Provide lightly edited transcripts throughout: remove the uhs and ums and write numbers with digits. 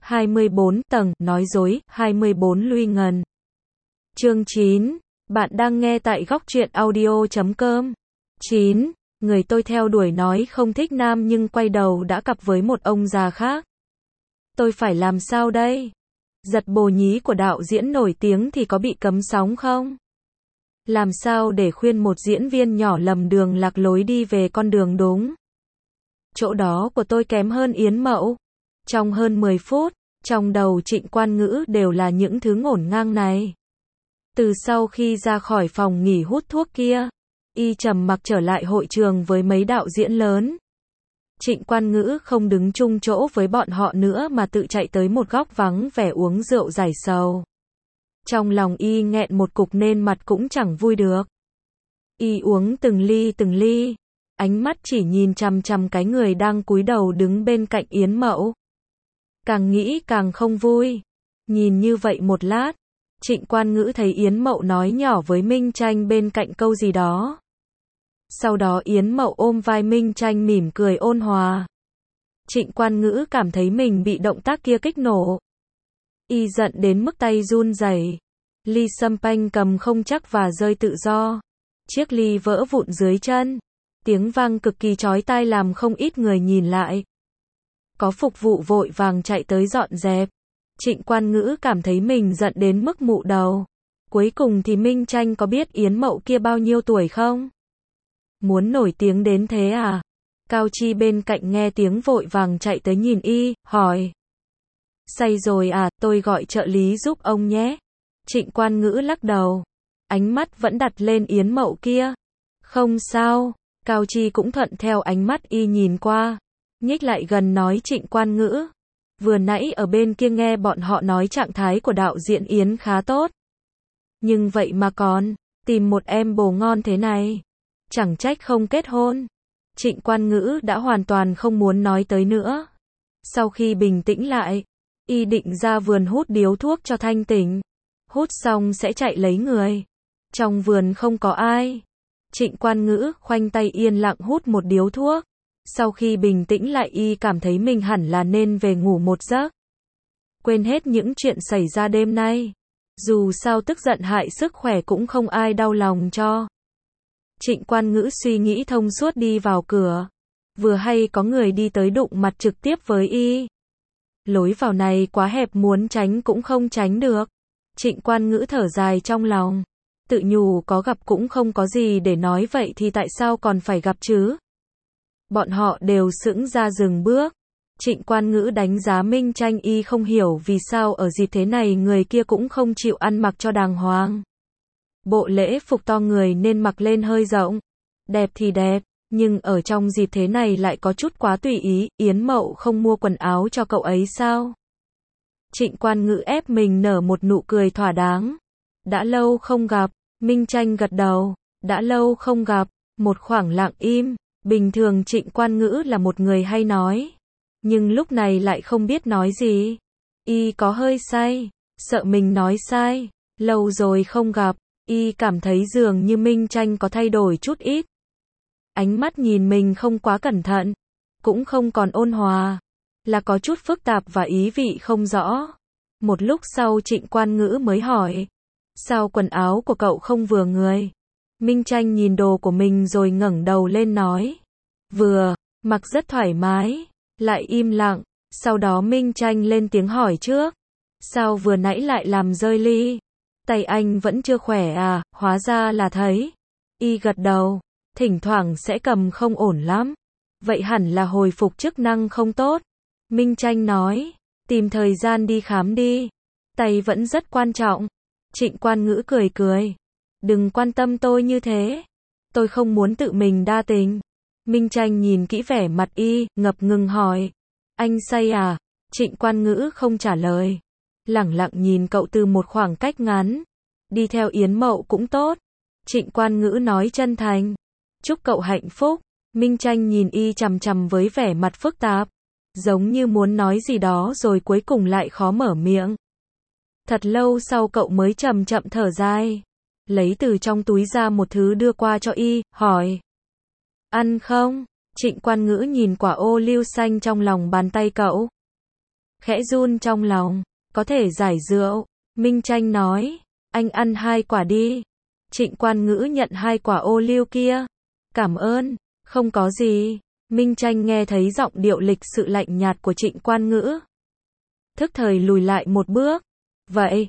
24 tầng, nói dối, 24 Luy Ngần. Chương 9. Bạn đang nghe tại góc truyện audio.com. 9. Người tôi theo đuổi nói không thích nam nhưng quay đầu đã cặp với một ông già khác. Tôi phải làm sao đây? Giật bồ nhí của đạo diễn nổi tiếng thì có bị cấm sóng không? Làm sao để khuyên một diễn viên nhỏ lầm đường lạc lối đi về con đường đúng? Chỗ đó của tôi kém hơn Yến Mậu. Trong hơn 10 phút, trong đầu Trịnh Quan Ngữ đều là những thứ ngổn ngang này. Từ sau khi ra khỏi phòng nghỉ hút thuốc kia, y trầm mặc trở lại hội trường với mấy đạo diễn lớn. Trịnh Quan Ngữ không đứng chung chỗ với bọn họ nữa mà tự chạy tới một góc vắng vẻ uống rượu giải sầu. Trong lòng y nghẹn một cục nên mặt cũng chẳng vui được. Y uống từng ly, ánh mắt chỉ nhìn chằm chằm cái người đang cúi đầu đứng bên cạnh Yến Mậu. Càng nghĩ càng không vui. Nhìn như vậy một lát, Trịnh Quan Ngữ thấy Yến Mậu nói nhỏ với Minh Tranh bên cạnh câu gì đó. Sau đó Yến Mậu ôm vai Minh Tranh mỉm cười ôn hòa. Trịnh Quan Ngữ cảm thấy mình bị động tác kia kích nổ. Y giận đến mức tay run rẩy. Ly sâm panh cầm không chắc và rơi tự do. Chiếc ly vỡ vụn dưới chân. Tiếng vang cực kỳ chói tai làm không ít người nhìn lại. Có phục vụ vội vàng chạy tới dọn dẹp. Trịnh Quan Ngữ cảm thấy mình giận đến mức mụ đầu. Cuối cùng thì Minh Tranh có biết Yến Mậu kia bao nhiêu tuổi không? Muốn nổi tiếng đến thế à? Cao Chi bên cạnh nghe tiếng vội vàng chạy tới nhìn y, hỏi. Say rồi à, tôi gọi trợ lý giúp ông nhé. Trịnh Quan Ngữ lắc đầu. Ánh mắt vẫn đặt lên Yến Mậu kia. Không sao. Cao Chi cũng thuận theo ánh mắt y nhìn qua. Nhích lại gần nói Trịnh Quan Ngữ. Vừa nãy ở bên kia nghe bọn họ nói trạng thái của đạo diễn Yến khá tốt. Nhưng vậy mà còn tìm một em bồ ngon thế này. Chẳng trách không kết hôn. Trịnh Quan Ngữ đã hoàn toàn không muốn nói tới nữa. Sau khi bình tĩnh lại, y định ra vườn hút điếu thuốc cho thanh tỉnh. Hút xong sẽ chạy lấy người. Trong vườn không có ai. Trịnh Quan Ngữ khoanh tay yên lặng hút một điếu thuốc. Sau khi bình tĩnh lại y cảm thấy mình hẳn là nên về ngủ một giấc. Quên hết những chuyện xảy ra đêm nay. Dù sao tức giận hại sức khỏe cũng không ai đau lòng cho. Trịnh Quan Ngữ suy nghĩ thông suốt đi vào cửa. Vừa hay có người đi tới đụng mặt trực tiếp với y. Lối vào này quá hẹp muốn tránh cũng không tránh được. Trịnh Quan Ngữ thở dài trong lòng. Tự nhủ có gặp cũng không có gì để nói vậy thì tại sao còn phải gặp chứ? Bọn họ đều sững ra dừng bước. Trịnh Quan Ngữ đánh giá Minh Tranh y không hiểu vì sao ở dịp thế này người kia cũng không chịu ăn mặc cho đàng hoàng. Bộ lễ phục to người nên mặc lên hơi rộng. Đẹp thì đẹp, nhưng ở trong dịp thế này lại có chút quá tùy ý. Yến Mậu không mua quần áo cho cậu ấy sao? Trịnh Quan Ngữ ép mình nở một nụ cười thỏa đáng. Đã lâu không gặp. Minh Tranh gật đầu. Đã lâu không gặp. Một khoảng lặng im. Bình thường Trịnh Quan Ngữ là một người hay nói. Nhưng lúc này lại không biết nói gì. Y có hơi say. Sợ mình nói sai. Lâu rồi không gặp. Y cảm thấy dường như Minh Tranh có thay đổi chút ít. Ánh mắt nhìn mình không quá cẩn thận. Cũng không còn ôn hòa. Là có chút phức tạp và ý vị không rõ. Một lúc sau Trịnh Quan Ngữ mới hỏi. Sao quần áo của cậu không vừa người? Minh Tranh nhìn đồ của mình rồi ngẩng đầu lên nói. Vừa, mặc rất thoải mái. Lại im lặng. Sau đó Minh Tranh lên tiếng hỏi trước. Sao vừa nãy lại làm rơi ly? Tay anh vẫn chưa khỏe à? Hóa ra là thấy. Y gật đầu. Thỉnh thoảng sẽ cầm không ổn lắm. Vậy hẳn là hồi phục chức năng không tốt. Minh Tranh nói. Tìm thời gian đi khám đi. Tay vẫn rất quan trọng. Trịnh Quan Ngữ cười cười. Đừng quan tâm tôi như thế. Tôi không muốn tự mình đa tình. Minh Tranh nhìn kỹ vẻ mặt y, ngập ngừng hỏi. Anh say à? Trịnh Quan Ngữ không trả lời. Lẳng lặng nhìn cậu từ một khoảng cách ngắn. Đi theo Yến Mậu cũng tốt. Trịnh Quan Ngữ nói chân thành. Chúc cậu hạnh phúc. Minh Tranh nhìn y chằm chằm với vẻ mặt phức tạp. Giống như muốn nói gì đó rồi cuối cùng lại khó mở miệng. Thật lâu sau cậu mới chậm chậm thở dài. Lấy từ trong túi ra một thứ đưa qua cho y, hỏi. Ăn không? Trịnh Quan Ngữ nhìn quả ô liu xanh trong lòng bàn tay cậu. khẽ run trong lòng, có thể giải rượu. Minh Tranh nói, anh ăn 2 quả đi. Trịnh Quan Ngữ nhận 2 quả ô liu kia. Cảm ơn, không có gì. Minh Tranh nghe thấy giọng điệu lịch sự lạnh nhạt của Trịnh Quan Ngữ. Thức thời lùi lại một bước. Vậy,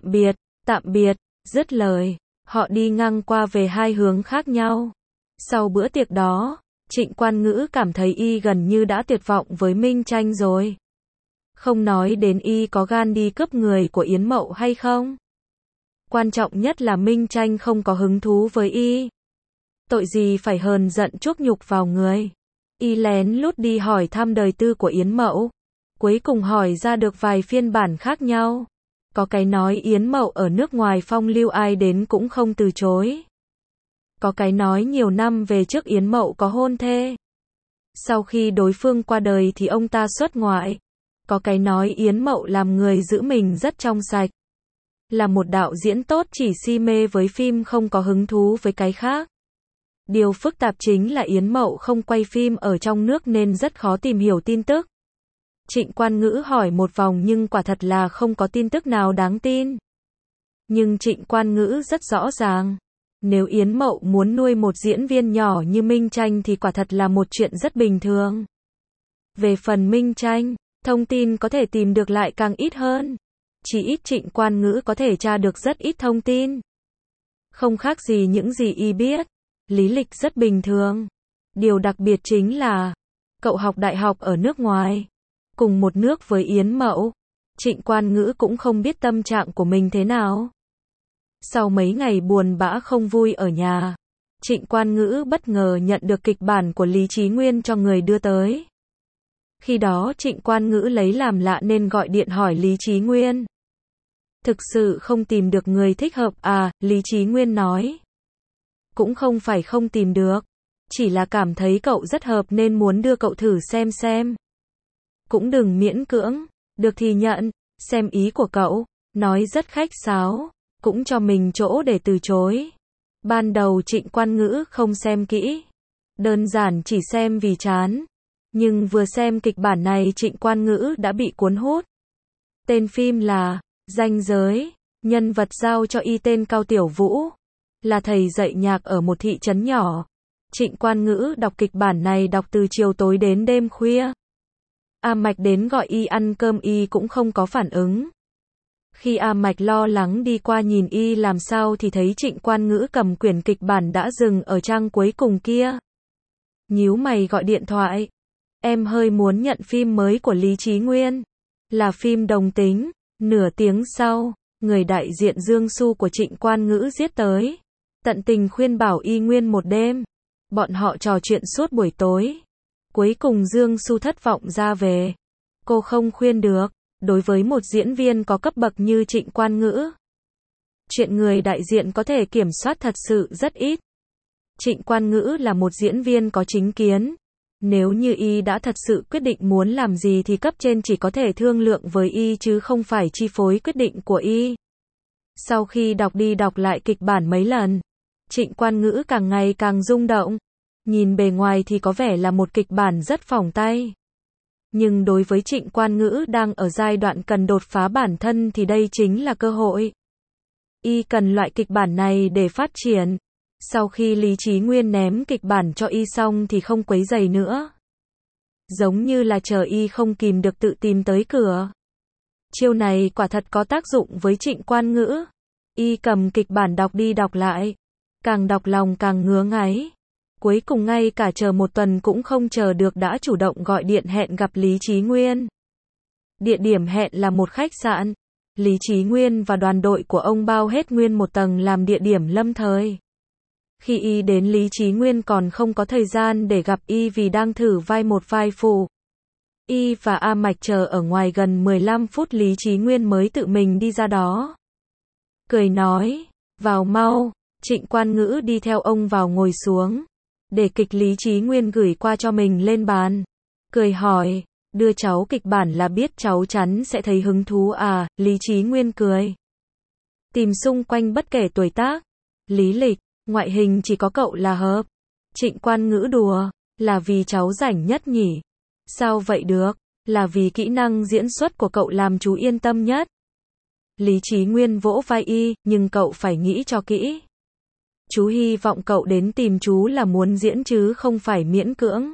tạm biệt, dứt lời. Họ đi ngang qua về 2 hướng khác nhau. Sau bữa tiệc đó, Trịnh Quan Ngữ cảm thấy y gần như đã tuyệt vọng với Minh Tranh rồi. Không nói đến y có gan đi cướp người của Yến Mậu hay không. Quan trọng nhất là Minh Tranh không có hứng thú với y. Tội gì phải hờn giận chuốc nhục vào người. Y lén lút đi hỏi thăm đời tư của Yến Mậu. Cuối cùng hỏi ra được vài phiên bản khác nhau. Có cái nói Yến Mậu ở nước ngoài phong lưu ai đến cũng không từ chối. Có cái nói nhiều năm về trước Yến Mậu có hôn thê. Sau khi đối phương qua đời thì ông ta xuất ngoại. Có cái nói Yến Mậu làm người giữ mình rất trong sạch. Là một đạo diễn tốt chỉ si mê với phim không có hứng thú với cái khác. Điều phức tạp chính là Yến Mậu không quay phim ở trong nước nên rất khó tìm hiểu tin tức. Trịnh Quan Ngữ hỏi một vòng nhưng quả thật là không có tin tức nào đáng tin. Nhưng Trịnh Quan Ngữ rất rõ ràng. Nếu Yến Mậu muốn nuôi một diễn viên nhỏ như Minh Tranh thì quả thật là một chuyện rất bình thường. Về phần Minh Tranh, thông tin có thể tìm được lại càng ít hơn. Chỉ ít Trịnh Quan Ngữ có thể tra được rất ít thông tin. Không khác gì những gì y biết. Lý lịch rất bình thường. Điều đặc biệt chính là, cậu học đại học ở nước ngoài. Cùng một nước với Yến Mậu. Trịnh Quan Ngữ cũng không biết tâm trạng của mình thế nào. Sau mấy ngày buồn bã không vui ở nhà, Trịnh Quan Ngữ bất ngờ nhận được kịch bản của Lý Chí Nguyên cho người đưa tới. Khi đó Trịnh Quan Ngữ lấy làm lạ nên gọi điện hỏi Lý Chí Nguyên. Thực sự không tìm được người thích hợp à, Lý Chí Nguyên nói. Cũng không phải không tìm được, chỉ là cảm thấy cậu rất hợp nên muốn đưa cậu thử xem. Cũng đừng miễn cưỡng, được thì nhận, xem ý của cậu, nói rất khách sáo, cũng cho mình chỗ để từ chối. Ban đầu Trịnh Quan Ngữ không xem kỹ, đơn giản chỉ xem vì chán. Nhưng vừa xem kịch bản này Trịnh Quan Ngữ đã bị cuốn hút. Tên phim là Ranh Giới, nhân vật giao cho y tên Cao Tiểu Vũ, là thầy dạy nhạc ở một thị trấn nhỏ. Trịnh Quan Ngữ đọc kịch bản này đọc từ chiều tối đến đêm khuya. A Mạch đến gọi y ăn cơm y cũng không có phản ứng. Khi A Mạch lo lắng đi qua nhìn y làm sao thì thấy Trịnh Quan Ngữ cầm quyển kịch bản đã dừng ở trang cuối cùng kia. Nhíu mày gọi điện thoại. Em hơi muốn nhận phim mới của Lý Chí Nguyên. Là phim đồng tính. Nửa tiếng sau, người đại diện Dương Xu của Trịnh Quan Ngữ giết tới. Tận tình khuyên bảo y nguyên một đêm. Bọn họ trò chuyện suốt buổi tối. Cuối cùng Dương Xu thất vọng ra về. Cô không khuyên được. Đối với một diễn viên có cấp bậc như Trịnh Quan Ngữ, chuyện người đại diện có thể kiểm soát thật sự rất ít. Trịnh Quan Ngữ là một diễn viên có chính kiến. Nếu như y đã thật sự quyết định muốn làm gì thì cấp trên chỉ có thể thương lượng với y chứ không phải chi phối quyết định của y. Sau khi đọc đi đọc lại kịch bản mấy lần, Trịnh Quan Ngữ càng ngày càng rung động. Nhìn bề ngoài thì có vẻ là một kịch bản rất phỏng tay. Nhưng đối với Trịnh Quan Ngữ đang ở giai đoạn cần đột phá bản thân thì đây chính là cơ hội. Y cần loại kịch bản này để phát triển. Sau khi Lý Chí Nguyên ném kịch bản cho y xong thì không quấy rầy nữa. Giống như là chờ y không kìm được tự tìm tới cửa. Chiêu này quả thật có tác dụng với Trịnh Quan Ngữ. Y cầm kịch bản đọc đi đọc lại. Càng đọc lòng càng ngứa ngáy. Cuối cùng ngay cả chờ một tuần cũng không chờ được đã chủ động gọi điện hẹn gặp Lý Chí Nguyên. Địa điểm hẹn là một khách sạn. Lý Chí Nguyên và đoàn đội của ông bao hết nguyên một tầng làm địa điểm lâm thời. Khi y đến Lý Chí Nguyên còn không có thời gian để gặp y vì đang thử vai một vai phụ. Y và A Mạch chờ ở ngoài gần 15 phút Lý Chí Nguyên mới tự mình đi ra đó. Cười nói, vào mau. Trịnh Quan Ngữ đi theo ông vào ngồi xuống. Để kịch Lý Chí Nguyên gửi qua cho mình lên bàn. Cười hỏi, đưa cháu kịch bản là biết cháu chắn sẽ thấy hứng thú à, Lý Chí Nguyên cười. Tìm xung quanh bất kể tuổi tác, lý lịch, ngoại hình chỉ có cậu là hợp. Trịnh Quan Ngữ đùa, là vì cháu rảnh nhất nhỉ? Sao vậy được, Là vì kỹ năng diễn xuất của cậu làm chú yên tâm nhất. Lý Chí Nguyên vỗ vai y, nhưng cậu phải nghĩ cho kỹ. Chú hy vọng cậu đến tìm chú là muốn diễn chứ không phải miễn cưỡng.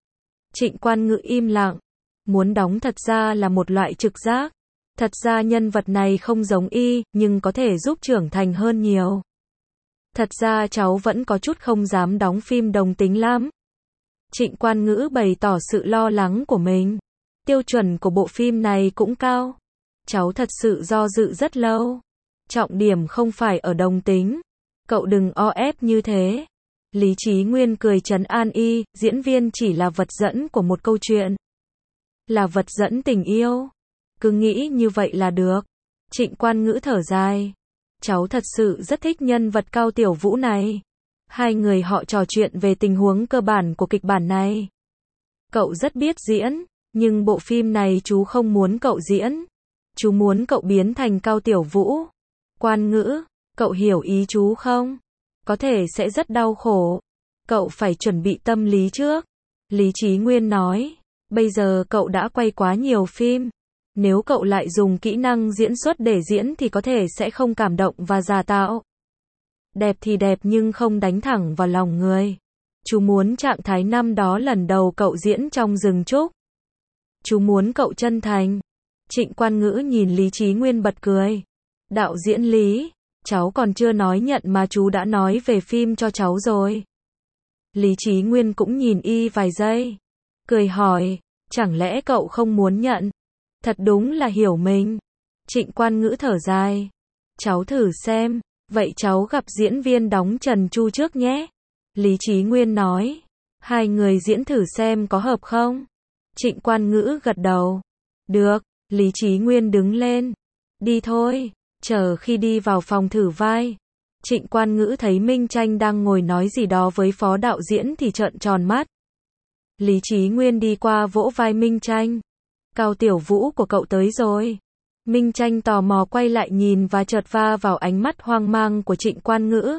Trịnh Quan Ngữ im lặng. Muốn đóng thật ra là một loại trực giác. Thật ra nhân vật này không giống y, nhưng có thể giúp trưởng thành hơn nhiều. Thật ra cháu vẫn có chút không dám đóng phim đồng tính lắm. Trịnh Quan Ngữ bày tỏ sự lo lắng của mình. Tiêu chuẩn của bộ phim này cũng cao. Cháu thật sự do dự rất lâu. Trọng điểm không phải ở đồng tính. Cậu đừng o ép như thế. Lý Chí Nguyên cười trấn an y, diễn viên chỉ là vật dẫn của một câu chuyện. Là vật dẫn tình yêu. Cứ nghĩ như vậy là được. Trịnh Quan Ngữ thở dài. Cháu thật sự rất thích nhân vật Cao Tiểu Vũ này. Hai người họ trò chuyện về tình huống cơ bản của kịch bản này. Cậu rất biết diễn, nhưng bộ phim này chú không muốn cậu diễn. Chú muốn cậu biến thành Cao Tiểu Vũ. Quan Ngữ, cậu hiểu ý chú không? Có thể sẽ rất đau khổ. Cậu phải chuẩn bị tâm lý trước. Lý Chí Nguyên nói, bây giờ cậu đã quay quá nhiều phim. Nếu cậu lại dùng kỹ năng diễn xuất để diễn thì có thể sẽ không cảm động và giả tạo. Đẹp thì đẹp nhưng không đánh thẳng vào lòng người. Chú muốn trạng thái năm đó lần đầu cậu diễn trong rừng trúc. Chú muốn cậu chân thành. Trịnh Quan Ngữ nhìn Lý Chí Nguyên bật cười. Đạo diễn Lý, cháu còn chưa nói nhận mà chú đã nói về phim cho cháu rồi. Lý Chí Nguyên cũng nhìn y vài giây. Cười hỏi, chẳng lẽ cậu không muốn nhận? Thật đúng là hiểu mình. Trịnh Quan Ngữ thở dài. Cháu thử xem, vậy cháu gặp diễn viên đóng Trần Chu trước nhé. Lý Chí Nguyên nói. Hai người diễn thử xem có hợp không? Trịnh Quan Ngữ gật đầu. Được, Lý Chí Nguyên đứng lên. Đi thôi. Chờ khi đi vào phòng thử vai. Trịnh Quan Ngữ thấy Minh Tranh đang ngồi nói gì đó với phó đạo diễn thì trợn tròn mắt. Lý Chí Nguyên đi qua vỗ vai Minh Tranh. Cao Tiểu Vũ của cậu tới rồi. Minh Tranh tò mò quay lại nhìn và chợt va vào ánh mắt hoang mang của Trịnh Quan Ngữ.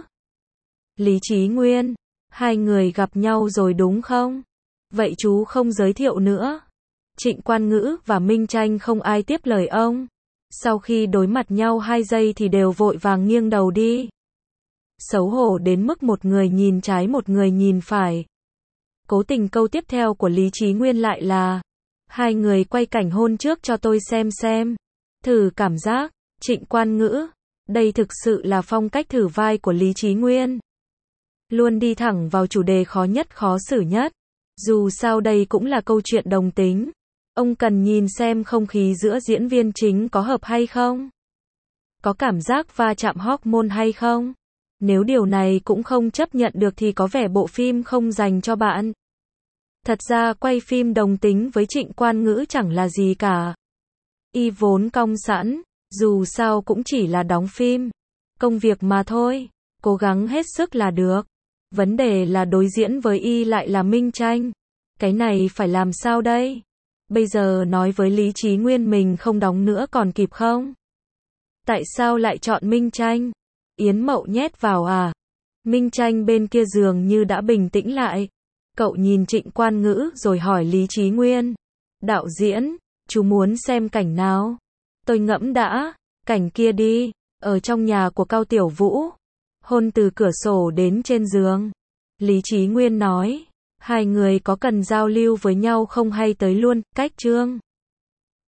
Lý Chí Nguyên, hai người gặp nhau rồi đúng không? Vậy chú không giới thiệu nữa. Trịnh Quan Ngữ và Minh Tranh không ai tiếp lời ông. Sau khi đối mặt nhau 2 giây thì đều vội vàng nghiêng đầu đi. Xấu hổ đến mức một người nhìn trái một người nhìn phải. Cố tình câu tiếp theo của Lý Chí Nguyên lại là: hai người quay cảnh hôn trước cho tôi xem. Thử cảm giác. Trịnh Quan Ngữ. Đây thực sự là phong cách thử vai của Lý Chí Nguyên. Luôn đi thẳng vào chủ đề khó nhất khó xử nhất. Dù sao đây cũng là câu chuyện đồng tính. Ông cần nhìn xem không khí giữa diễn viên chính có hợp hay không. Có cảm giác va chạm hormone hay không. Nếu điều này cũng không chấp nhận được thì có vẻ bộ phim không dành cho bạn. Thật ra quay phim đồng tính với Trịnh Quan Ngữ chẳng là gì cả. Y vốn cong sẵn, dù sao cũng chỉ là đóng phim. Công việc mà thôi, cố gắng hết sức là được. Vấn đề là đối diễn với y lại là Minh Tranh. Cái này phải làm sao đây? Bây giờ nói với Lý Chí Nguyên mình không đóng nữa còn kịp không? Tại sao lại chọn Minh Tranh? Yến Mậu nhét vào à? Minh Tranh bên kia giường như đã bình tĩnh lại. Cậu nhìn Trịnh Quan Ngữ rồi hỏi Lý Chí Nguyên. Đạo diễn, chú muốn xem cảnh nào? Tôi ngẫm đã. Cảnh kia đi. Ở trong nhà của Cao Tiểu Vũ. Hôn từ cửa sổ đến trên giường. Lý Chí Nguyên nói. Hai người có cần giao lưu với nhau không hay tới luôn, cách chương.